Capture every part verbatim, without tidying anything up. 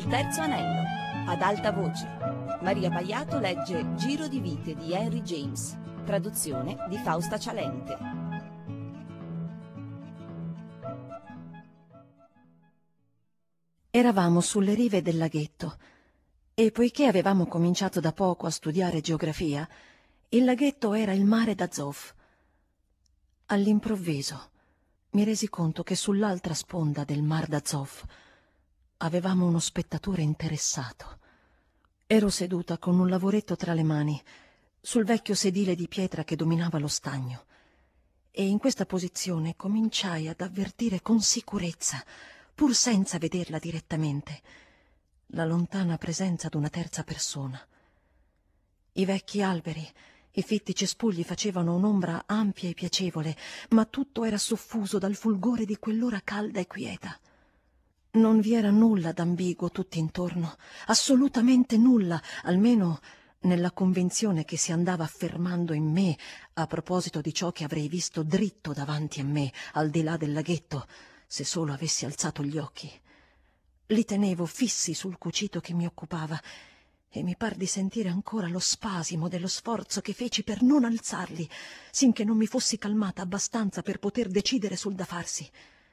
Il terzo anello, ad alta voce. Maria Paiato legge Giro di vite di Henry James, traduzione di Fausta Cialente. Eravamo sulle rive del laghetto e poiché avevamo cominciato da poco a studiare geografia, il laghetto era il mare d'Azov. All'improvviso mi resi conto che sull'altra sponda del Mar d'Azov avevamo uno spettatore interessato. Ero seduta con un lavoretto tra le mani sul vecchio sedile di pietra che dominava lo stagno e in questa posizione cominciai ad avvertire con sicurezza, pur senza vederla direttamente, la lontana presenza d'una terza persona. I vecchi alberi, i fitti cespugli facevano un'ombra ampia e piacevole, ma tutto era soffuso dal fulgore di quell'ora calda e quieta. Non vi era nulla d'ambiguo tutt'intorno, assolutamente nulla, almeno nella convinzione che si andava affermando in me a proposito di ciò che avrei visto dritto davanti a me, al di là del laghetto, se solo avessi alzato gli occhi. Li tenevo fissi sul cucito che mi occupava e mi par di sentire ancora lo spasimo dello sforzo che feci per non alzarli, sinché non mi fossi calmata abbastanza per poter decidere sul da farsi.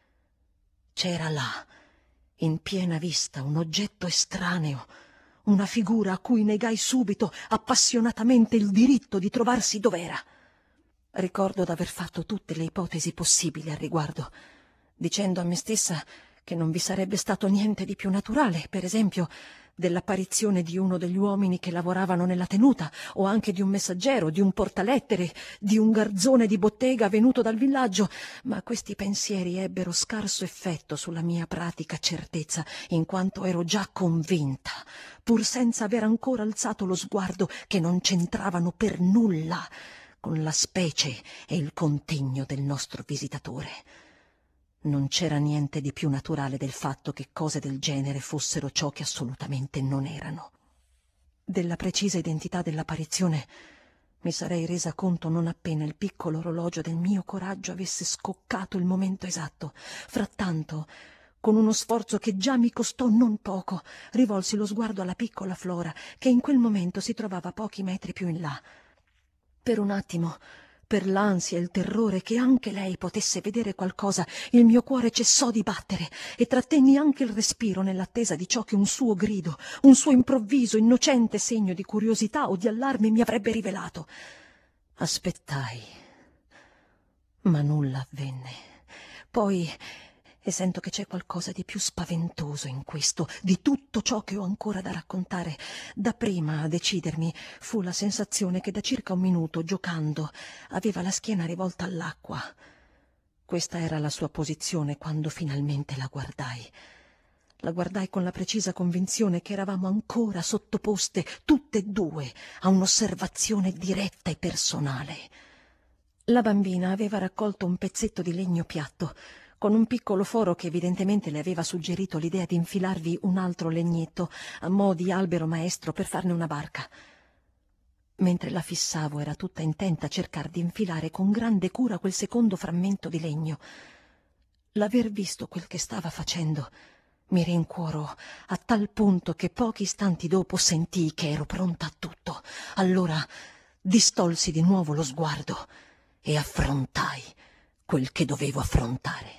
C'era là, in piena vista, un oggetto estraneo, una figura a cui negai subito appassionatamente il diritto di trovarsi dov'era. Ricordo d'aver fatto tutte le ipotesi possibili al riguardo, dicendo a me stessa che non vi sarebbe stato niente di più naturale, per esempio, dell'apparizione di uno degli uomini che lavoravano nella tenuta, o anche di un messaggero, di un portalettere, di un garzone di bottega venuto dal villaggio, ma questi pensieri ebbero scarso effetto sulla mia pratica certezza, in quanto ero già convinta, pur senza aver ancora alzato lo sguardo, che non c'entravano per nulla con la specie e il contegno del nostro visitatore. Non c'era niente di più naturale del fatto che cose del genere fossero ciò che assolutamente non erano. Della precisa identità dell'apparizione mi sarei resa conto non appena il piccolo orologio del mio coraggio avesse scoccato il momento esatto. Frattanto, con uno sforzo che già mi costò non poco, rivolsi lo sguardo alla piccola Flora, che in quel momento si trovava pochi metri più in là. Per un attimo, per l'ansia e il terrore che anche lei potesse vedere qualcosa, il mio cuore cessò di battere e trattenni anche il respiro nell'attesa di ciò che un suo grido, un suo improvviso, innocente segno di curiosità o di allarme mi avrebbe rivelato. Aspettai, ma nulla avvenne. Poi, e sento che c'è qualcosa di più spaventoso in questo, di tutto ciò che ho ancora da raccontare. Dapprima a decidermi fu la sensazione che da circa un minuto, giocando, aveva la schiena rivolta all'acqua. Questa era la sua posizione quando finalmente la guardai. La guardai con la precisa convinzione che eravamo ancora sottoposte, tutte e due, a un'osservazione diretta e personale. La bambina aveva raccolto un pezzetto di legno piatto, con un piccolo foro che evidentemente le aveva suggerito l'idea di infilarvi un altro legnetto a mo' di albero maestro per farne una barca. Mentre la fissavo era tutta intenta a cercar di infilare con grande cura quel secondo frammento di legno. L'aver visto quel che stava facendo mi rincuorò a tal punto che pochi istanti dopo sentii che ero pronta a tutto. Allora distolsi di nuovo lo sguardo e affrontai quel che dovevo affrontare.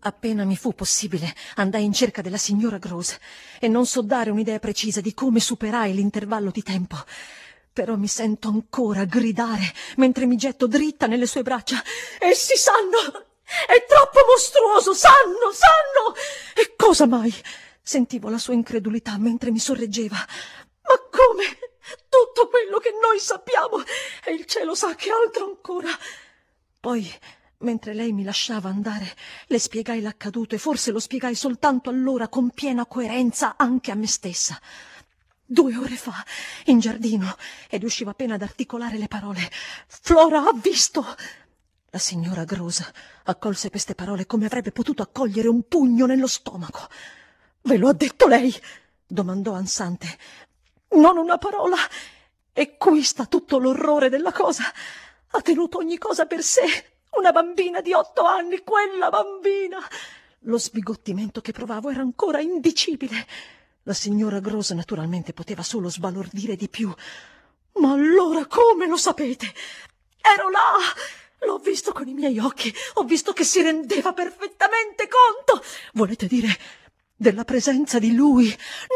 Appena mi fu possibile, andai in cerca della signora Grose e non so dare un'idea precisa di come superai l'intervallo di tempo. Però mi sento ancora gridare mentre mi getto dritta nelle sue braccia. Essi sanno! È troppo mostruoso! Sanno! Sanno! E cosa mai? Sentivo la sua incredulità mentre mi sorreggeva. Ma come? Tutto quello che noi sappiamo! E il cielo sa che altro ancora! Poi, mentre lei mi lasciava andare, le spiegai l'accaduto e forse lo spiegai soltanto allora con piena coerenza anche a me stessa. Due ore fa, in giardino, e riuscivo appena ad articolare le parole. Flora ha visto! La signora Grose accolse queste parole come avrebbe potuto accogliere un pugno nello stomaco. Ve lo ha detto lei? Domandò ansante. Non una parola. E qui sta tutto l'orrore della cosa. Ha tenuto ogni cosa per sé. Una bambina di otto anni, quella bambina. Lo sbigottimento che provavo era ancora indicibile. La signora Grose naturalmente poteva solo sbalordire di più. Ma allora come lo sapete? Ero là! L'ho visto con i miei occhi. Ho visto che si rendeva perfettamente conto. Volete dire della presenza di lui?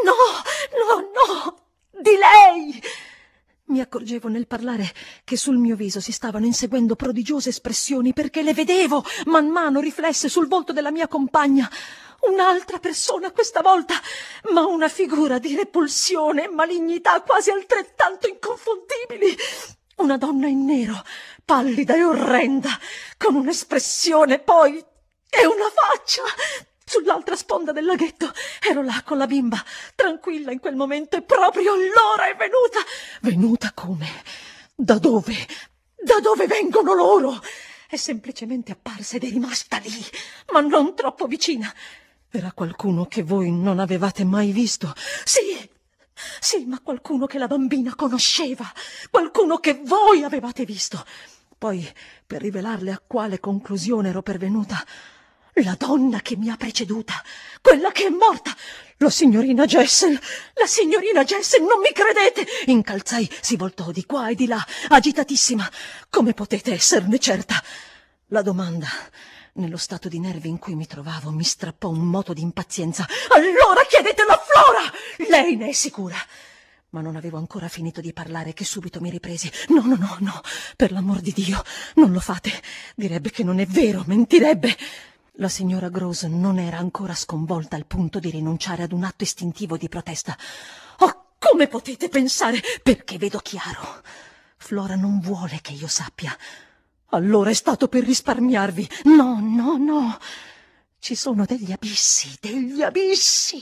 No, no, no! Di lei! Mi accorgevo nel parlare che sul mio viso si stavano inseguendo prodigiose espressioni perché le vedevo man mano riflesse sul volto della mia compagna. Un'altra persona questa volta, ma una figura di repulsione e malignità quasi altrettanto inconfondibili. Una donna in nero, pallida e orrenda, con un'espressione poi e una faccia. Sull'altra sponda del laghetto ero là con la bimba, tranquilla in quel momento, e proprio allora è venuta. Venuta come? Da dove? Da dove vengono loro? È semplicemente apparsa ed è rimasta lì, ma non troppo vicina. Era qualcuno che voi non avevate mai visto? Sì, sì, ma qualcuno che la bambina conosceva, qualcuno che voi avevate visto. Poi, per rivelarle a quale conclusione ero pervenuta, la donna che mi ha preceduta, quella che è morta, la signorina Jessel, la signorina Jessel, non mi credete? Incalzai, si voltò di qua e di là, agitatissima. Come potete esserne certa? La domanda, nello stato di nervi in cui mi trovavo, mi strappò un moto di impazienza. Allora chiedetelo a Flora! Lei ne è sicura? Ma non avevo ancora finito di parlare che subito mi ripresi. No, no, no, no, per l'amor di Dio, non lo fate. Direbbe che non è vero, mentirebbe. La signora Grose non era ancora sconvolta al punto di rinunciare ad un atto istintivo di protesta. Oh, come potete pensare? Perché vedo chiaro. Flora non vuole che io sappia. Allora è stato per risparmiarvi. No, no, no. Ci sono degli abissi, degli abissi.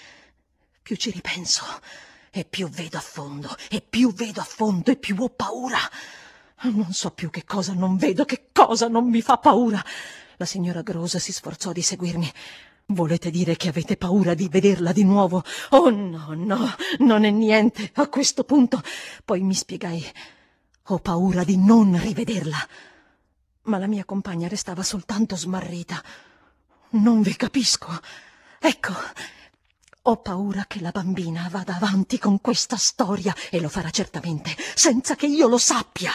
Più ci ripenso e più vedo a fondo, e più vedo a fondo e più ho paura. Non so più che cosa non vedo, che cosa non mi fa paura. La signora Grose si sforzò di seguirmi. Volete dire che avete paura di vederla di nuovo? Oh no, no, non è niente a questo punto. Poi mi spiegai. Ho paura di non rivederla. Ma la mia compagna restava soltanto smarrita. Non vi capisco. Ecco, ho paura che la bambina vada avanti con questa storia, e lo farà certamente, senza che io lo sappia.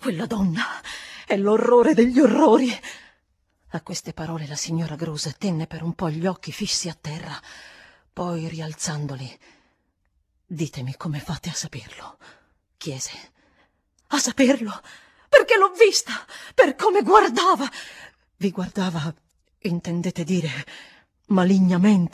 Quella donna è l'orrore degli orrori. A queste parole la signora Grose tenne per un po' gli occhi fissi a terra, poi rialzandoli: «Ditemi come fate a saperlo», chiese. «A saperlo? Perché l'ho vista, per come guardava». «Vi guardava, intendete dire, malignamente?»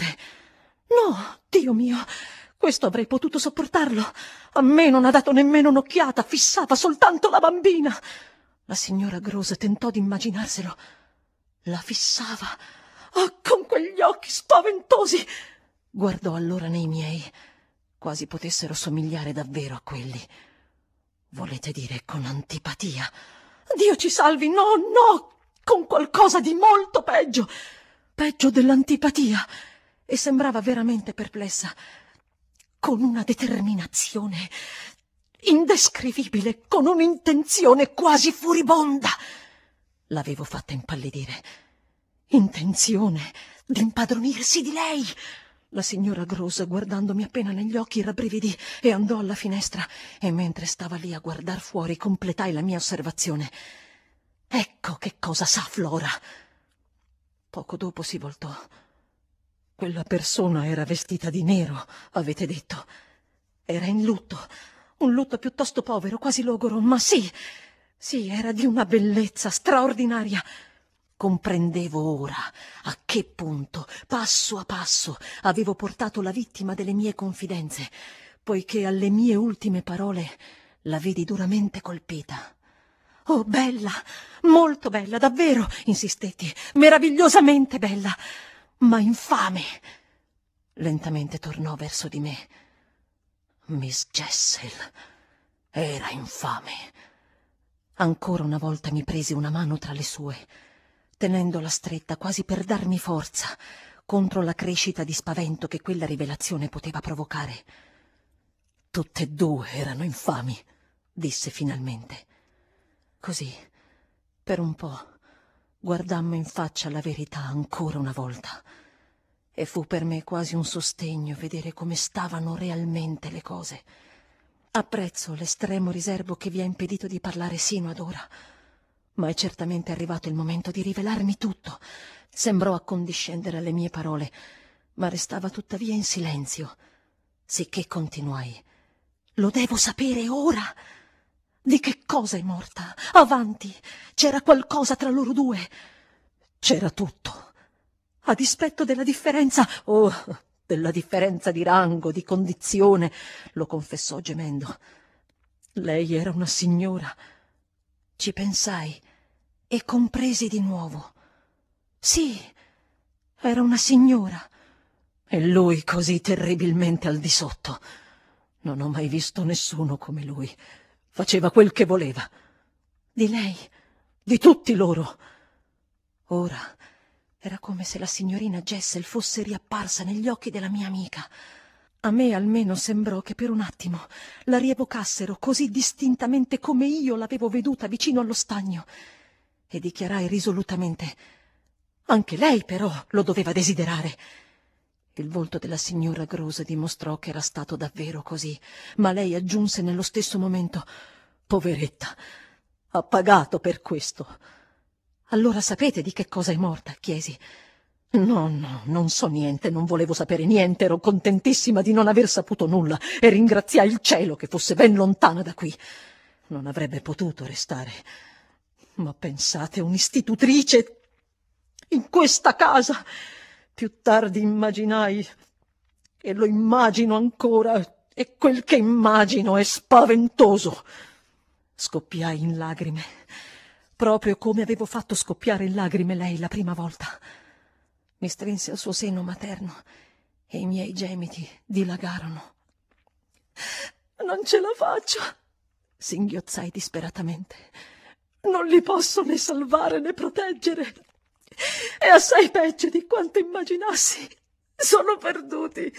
«No, Dio mio, questo avrei potuto sopportarlo. A me non ha dato nemmeno un'occhiata, fissava soltanto la bambina». La signora Grose tentò di immaginarselo. La fissava, oh, con quegli occhi spaventosi. Guardò allora nei miei, quasi potessero somigliare davvero a quelli. «Volete dire con antipatia?» «Dio ci salvi, no, no, con qualcosa di molto peggio, peggio dell'antipatia». E sembrava veramente perplessa, con una determinazione indescrivibile, con un'intenzione quasi furibonda. L'avevo fatta impallidire. Intenzione d'impadronirsi di lei. La signora Grose, guardandomi appena negli occhi, rabbrividì e andò alla finestra, e mentre stava lì a guardar fuori completai la mia osservazione. «Ecco che cosa sa Flora». Poco dopo si voltò. «Quella persona era vestita di nero, avete detto. Era in lutto, un lutto piuttosto povero, quasi logoro, ma sì, sì, era di una bellezza straordinaria». Comprendevo ora a che punto, passo a passo, avevo portato la vittima delle mie confidenze, poiché alle mie ultime parole la vidi duramente colpita. «Oh, bella, molto bella, davvero», insistetti, «meravigliosamente bella, ma infame». Lentamente tornò verso di me. Miss Jessel era infame. Ancora una volta mi prese una mano tra le sue, tenendola stretta quasi per darmi forza contro la crescita di spavento che quella rivelazione poteva provocare. «Tutte e due erano infami», disse finalmente. Così, per un po', guardammo in faccia la verità ancora una volta, e fu per me quasi un sostegno vedere come stavano realmente le cose. Apprezzo l'estremo riserbo che vi ha impedito di parlare sino ad ora, ma è certamente arrivato il momento di rivelarmi tutto. Sembrò accondiscendere alle mie parole, ma restava tuttavia in silenzio, sicché continuai: «Lo devo sapere ora. Di che cosa è morta? Avanti! C'era qualcosa tra loro due?» «C'era tutto. A dispetto della differenza, oh, della differenza di rango, di condizione», lo confessò gemendo. «Lei era una signora». Ci pensai e compresi di nuovo. Sì, era una signora. E lui così terribilmente al di sotto. Non ho mai visto nessuno come lui. Faceva quel che voleva. Di lei, di tutti loro. Ora era come se la signorina Jessel fosse riapparsa negli occhi della mia amica. A me almeno sembrò che per un attimo la rievocassero così distintamente come io l'avevo veduta vicino allo stagno, e dichiarai risolutamente: «Anche lei però lo doveva desiderare». Il volto della signora Grose dimostrò che era stato davvero così, ma lei aggiunse nello stesso momento: «Poveretta, ha pagato per questo». «Allora sapete di che cosa è morta?» chiesi. «No, no, non so niente, non volevo sapere niente, ero contentissima di non aver saputo nulla e ringraziai il cielo che fosse ben lontana da qui. Non avrebbe potuto restare. Ma pensate, un'istitutrice in questa casa!» Più tardi immaginai, e lo immagino ancora, e quel che immagino è spaventoso. Scoppiai in lagrime, proprio come avevo fatto scoppiare in lagrime lei la prima volta. Mi strinse al suo seno materno e i miei gemiti dilagarono. «Non ce la faccio», singhiozzai disperatamente. «Non li posso né salvare né proteggere. È assai peggio di quanto immaginassi. Sono perduti».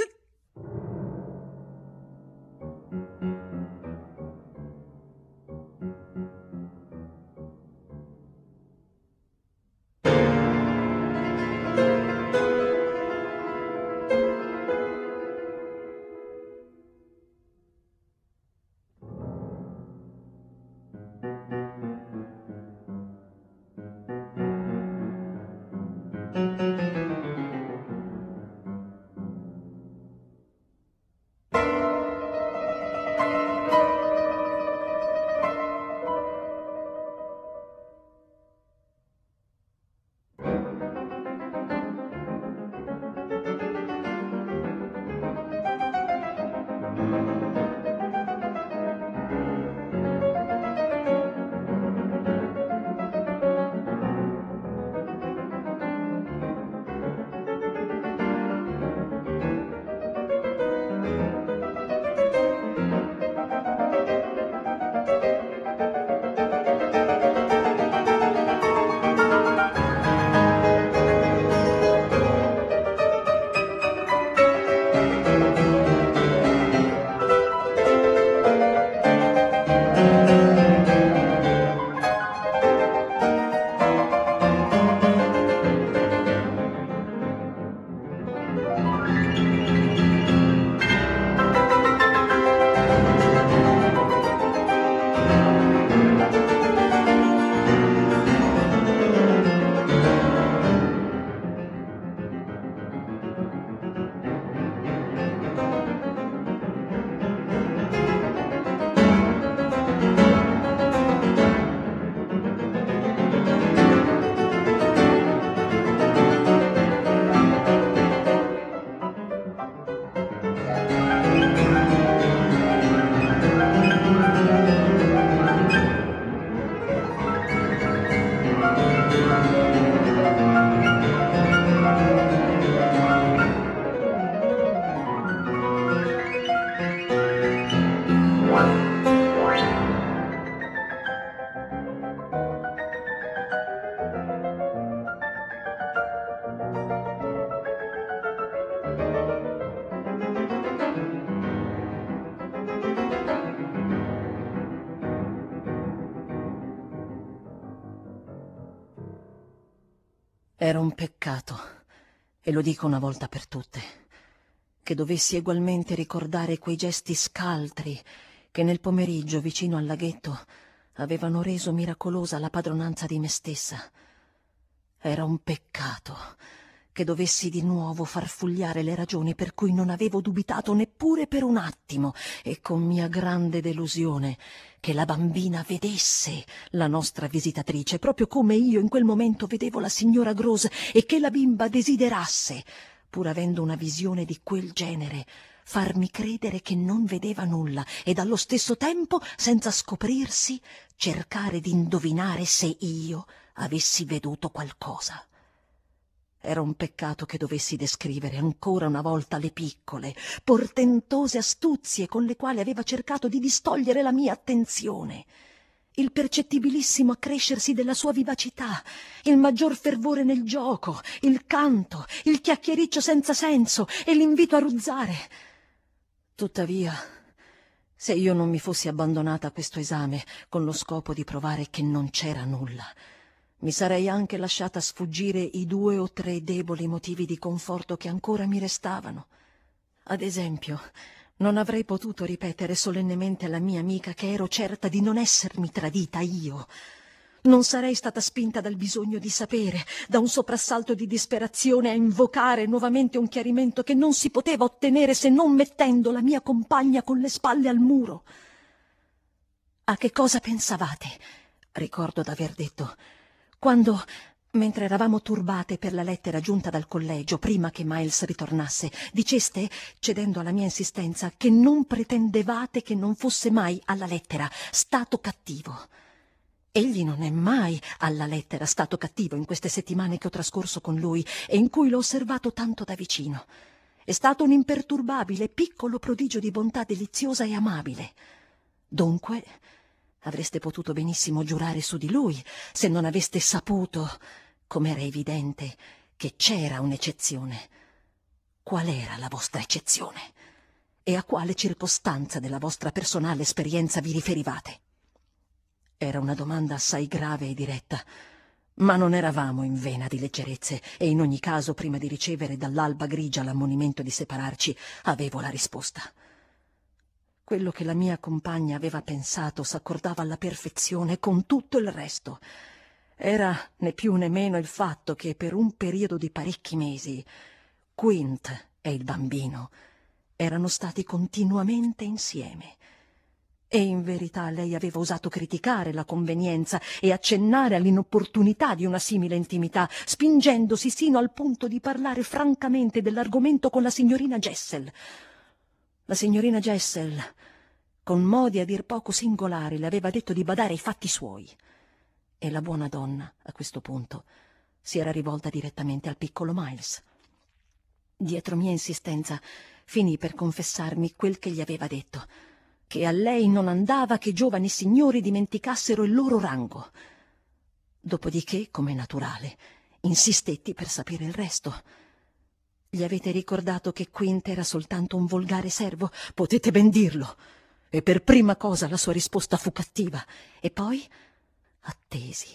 Era un peccato, e lo dico una volta per tutte, che dovessi egualmente ricordare quei gesti scaltri che nel pomeriggio vicino al laghetto avevano reso miracolosa la padronanza di me stessa. Era un peccato che dovessi di nuovo farfugliare le ragioni per cui non avevo dubitato neppure per un attimo, e con mia grande delusione, che la bambina vedesse la nostra visitatrice, proprio come io in quel momento vedevo la signora Grose, e che la bimba desiderasse, pur avendo una visione di quel genere, farmi credere che non vedeva nulla, ed allo stesso tempo, senza scoprirsi, cercare di indovinare se io avessi veduto qualcosa. Era un peccato che dovessi descrivere ancora una volta le piccole, portentose astuzie con le quali aveva cercato di distogliere la mia attenzione, il percettibilissimo accrescersi della sua vivacità, il maggior fervore nel gioco, il canto, il chiacchiericcio senza senso e l'invito a ruzzare. Tuttavia, se io non mi fossi abbandonata a questo esame con lo scopo di provare che non c'era nulla, mi sarei anche lasciata sfuggire i due o tre deboli motivi di conforto che ancora mi restavano. Ad esempio, non avrei potuto ripetere solennemente alla mia amica che ero certa di non essermi tradita io. Non sarei stata spinta dal bisogno di sapere, da un soprassalto di disperazione, a invocare nuovamente un chiarimento che non si poteva ottenere se non mettendo la mia compagna con le spalle al muro. A che cosa pensavate? Ricordo d'aver detto, quando, mentre eravamo turbate per la lettera giunta dal collegio, prima che Miles ritornasse, diceste, cedendo alla mia insistenza, che non pretendevate che non fosse mai alla lettera stato cattivo. Egli non è mai alla lettera stato cattivo in queste settimane che ho trascorso con lui e in cui l'ho osservato tanto da vicino. È stato un imperturbabile, piccolo prodigio di bontà deliziosa e amabile. Dunque, avreste potuto benissimo giurare su di lui se non aveste saputo, com'era evidente, che c'era un'eccezione. Qual era la vostra eccezione? E a quale circostanza della vostra personale esperienza vi riferivate? Era una domanda assai grave e diretta, ma non eravamo in vena di leggerezze, e in ogni caso, prima di ricevere dall'alba grigia l'ammonimento di separarci, avevo la risposta. Quello che la mia compagna aveva pensato s'accordava alla perfezione con tutto il resto. Era né più né meno il fatto che per un periodo di parecchi mesi Quint e il bambino erano stati continuamente insieme. E in verità lei aveva osato criticare la convenienza e accennare all'inopportunità di una simile intimità, spingendosi sino al punto di parlare francamente dell'argomento con la signorina Jessel. La signorina Jessel, con modi a dir poco singolari, le aveva detto di badare ai fatti suoi. E la buona donna, a questo punto, si era rivolta direttamente al piccolo Miles. Dietro mia insistenza, finì per confessarmi quel che gli aveva detto, che a lei non andava che giovani signori dimenticassero il loro rango. Dopodiché, come naturale, insistetti per sapere il resto. Gli avete ricordato che Quint era soltanto un volgare servo? Potete ben dirlo. E per prima cosa la sua risposta fu cattiva. E poi attesi.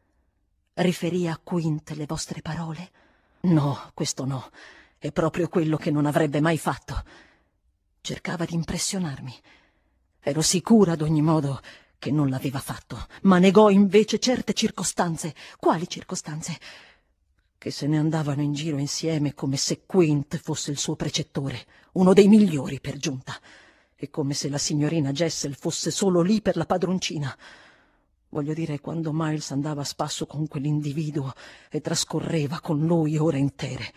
Riferì a Quint le vostre parole? No, questo no. È proprio quello che non avrebbe mai fatto. Cercava di impressionarmi. Ero sicura ad ogni modo che non l'aveva fatto, ma negò invece certe circostanze. Quali circostanze? Che se ne andavano in giro insieme come se Quint fosse il suo precettore, uno dei migliori per giunta, e come se la signorina Jessel fosse solo lì per la padroncina. Voglio dire, quando Miles andava a spasso con quell'individuo e trascorreva con lui ore intere.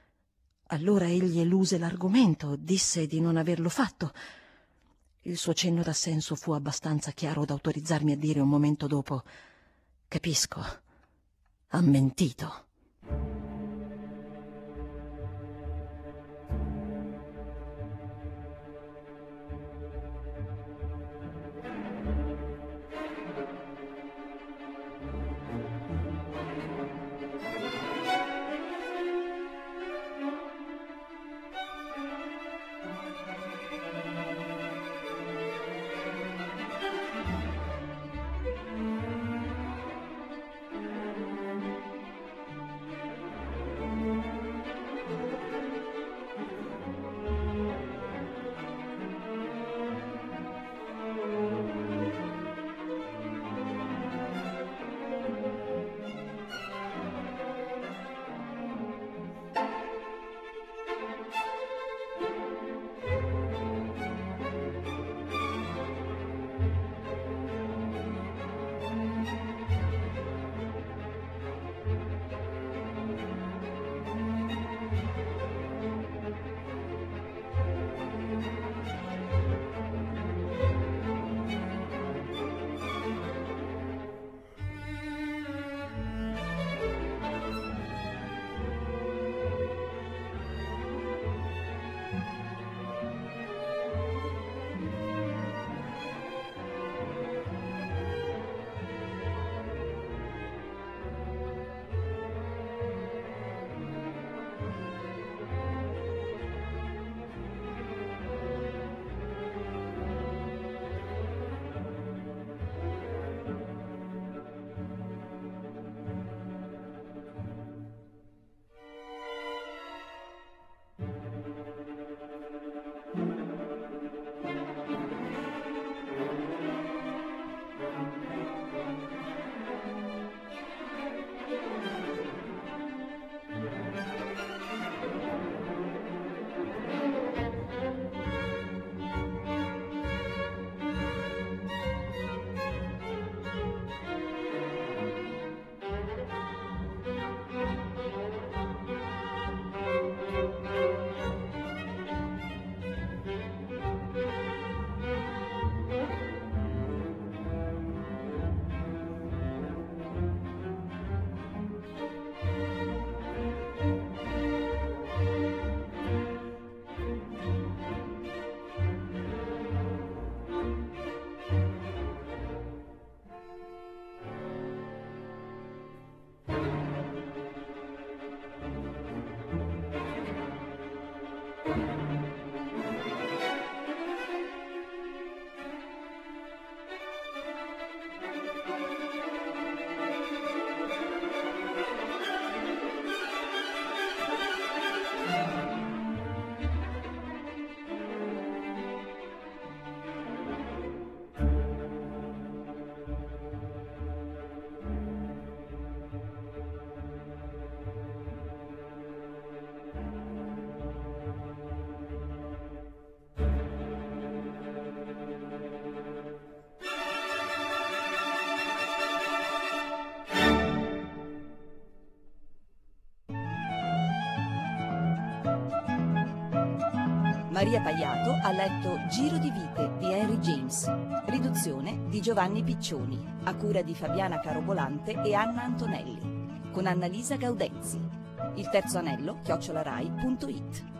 Allora egli eluse l'argomento, disse di non averlo fatto. Il suo cenno d'assenso fu abbastanza chiaro da autorizzarmi a dire un momento dopo: capisco, ha mentito. Maria Paiato ha letto Giro di vite di Henry James, riduzione di Giovanni Piccioni, a cura di Fabiana Carobolante e Anna Antonelli, con Annalisa Gaudenzi. Il terzo anello, chiocciolarai punto it.